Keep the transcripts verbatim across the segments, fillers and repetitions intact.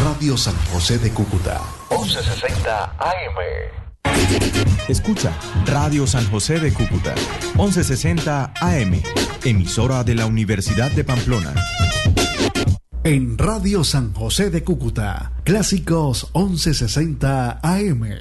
Radio San José de Cúcuta, once sesenta A M. Escucha Radio San José de Cúcuta, once sesenta A M, emisora de la Universidad de Pamplona. En Radio San José de Cúcuta, Clásicos once sesenta A M.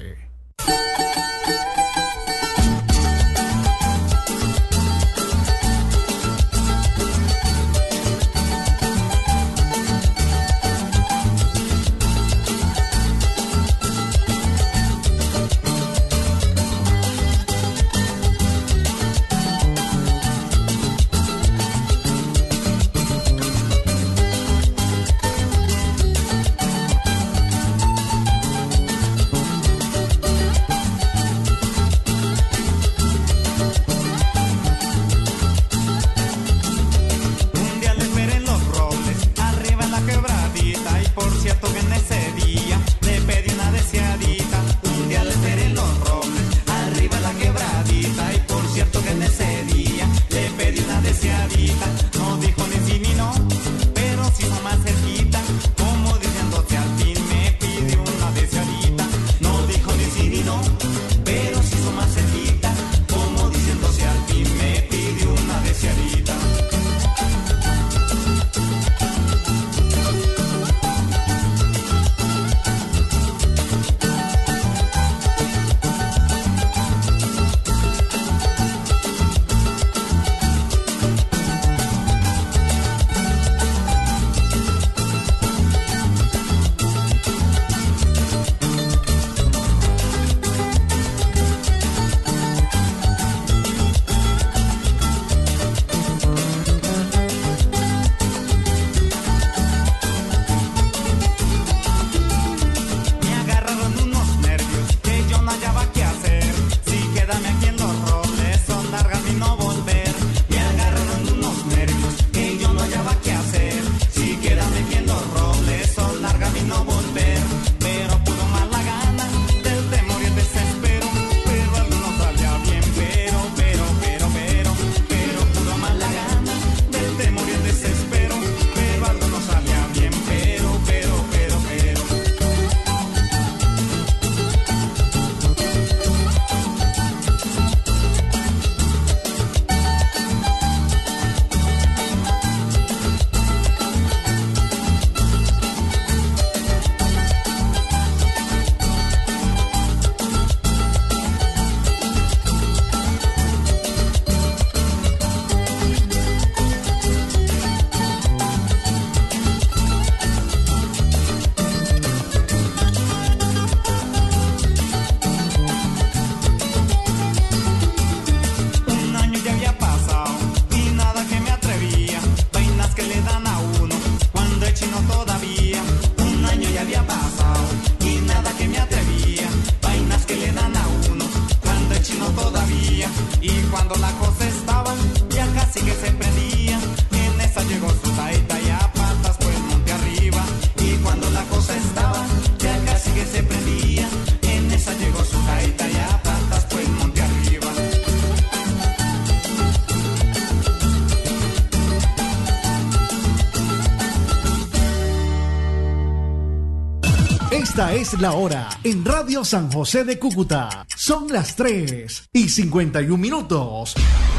Esta es la hora en Radio San José de Cúcuta. Son las tres y cincuenta y un minutos.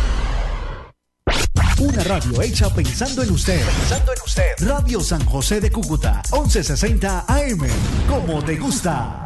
Una radio hecha pensando en usted. Pensando en usted. Radio San José de Cúcuta, once sesenta A M. Como te gusta.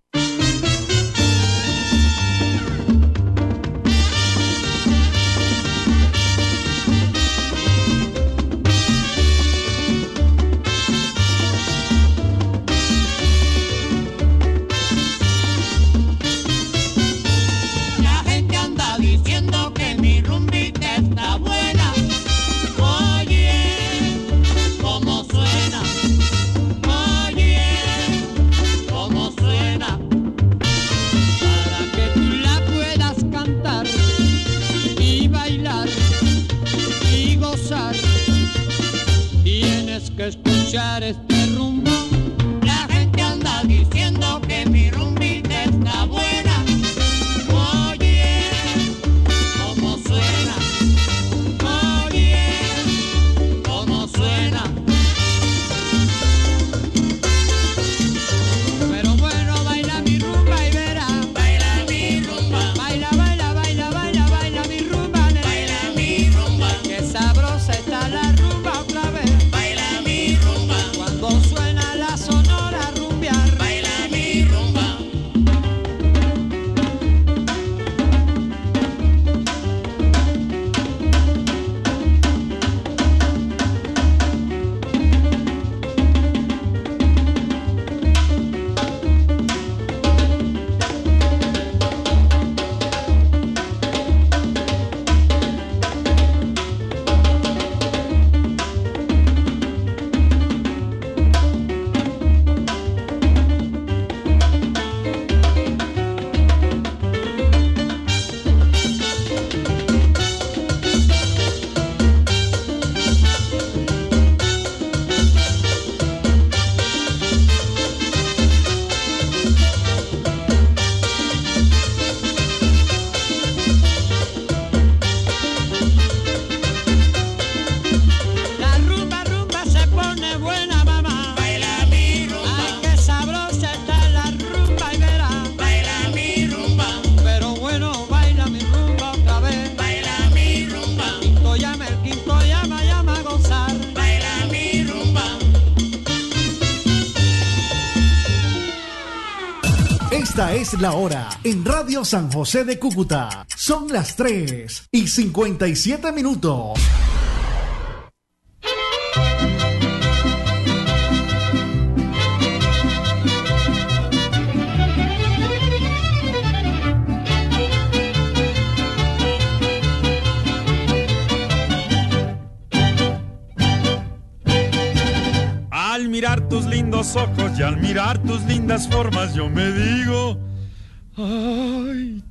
Escuchar este rumbo, la gente anda diciendo que mi rumbita está buena. Oye, cómo suena, oye, cómo suena. Esta es la hora en Radio San José de Cúcuta. Son las tres y cincuenta y siete minutos. Al mirar tus lindos ojos y al mirar tus lindas formas, yo me digo, ay,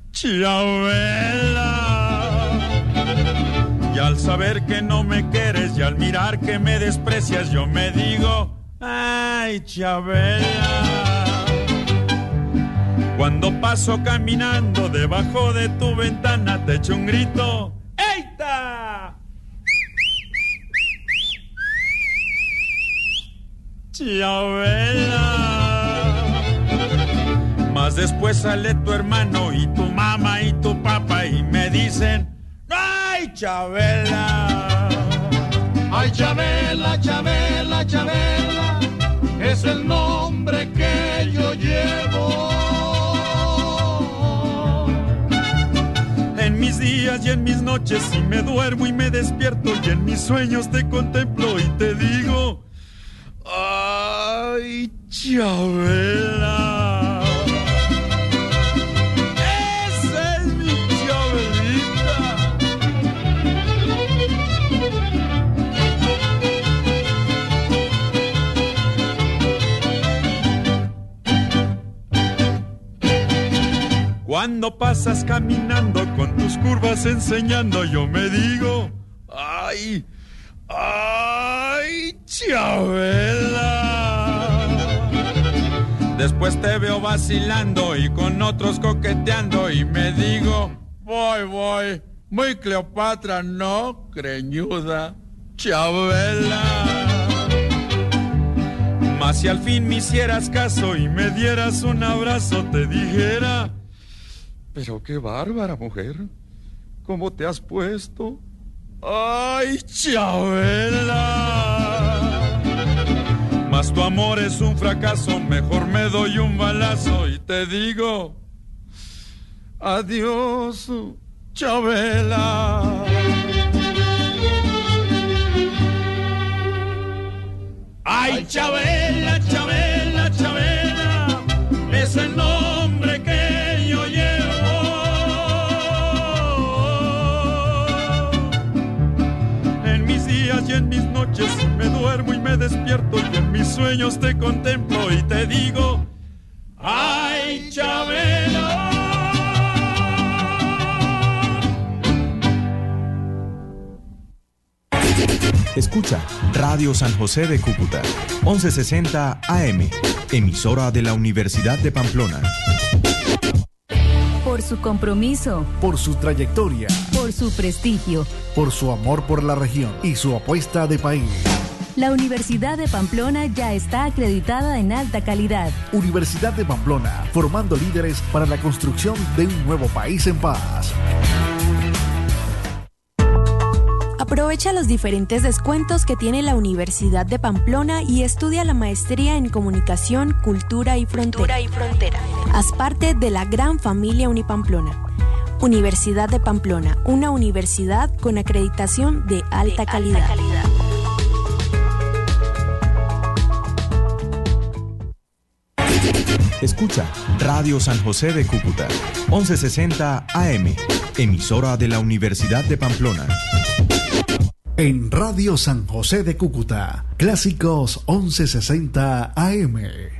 Chabela. Y al saber que no me quieres y al mirar que me desprecias, yo me digo, ay, Chabela. Cuando paso caminando debajo de tu ventana, te echo un grito, ¡eita! Chabela. Más después sale tu hermano y tu mamá y tu papá y me dicen, ¡ay, Chabela! Ay, Chabela, Chabela, Chabela, es el nombre que yo llevo. En mis días y en mis noches, y me duermo y me despierto, y en mis sueños te contemplo y te digo, ay, Chabela. Esa es mi Chabelita. Cuando pasas caminando con tus curvas enseñando, yo me digo, ay, ay, Chabela. Después te veo vacilando y con otros coqueteando y me digo, voy, voy, muy Cleopatra, no, creñuda, Chabela. Mas si al fin me hicieras caso y me dieras un abrazo, te dijera, pero qué bárbara mujer, ¿cómo te has puesto? ¡Ay, Chabela! Mas tu amor es un fracaso, mejor me doy un balazo y te digo, adiós, Chabela. ¡Ay, Chabela, Chabela, Chabela! Es el nombre que yo llevo. Y en mis noches me duermo y me despierto y en mis sueños te contemplo y te digo, ¡ay, Chabela! Escucha Radio San José de Cúcuta, once sesenta A M, emisora de la Universidad de Pamplona. Por su compromiso, por su trayectoria, por su prestigio, por su amor por la región y su apuesta de país. La Universidad de Pamplona ya está acreditada en alta calidad. Universidad de Pamplona, formando líderes para la construcción de un nuevo país en paz. Aprovecha los diferentes descuentos que tiene la Universidad de Pamplona y estudia la maestría en Comunicación, Cultura y Frontera. Cultura y Frontera. Haz parte de la gran familia Unipamplona. Universidad de Pamplona, una universidad con acreditación de alta, de calidad. alta calidad. Escucha Radio San José de Cúcuta, once sesenta A M, emisora de la Universidad de Pamplona. En Radio San José de Cúcuta, Clásicos once sesenta A M.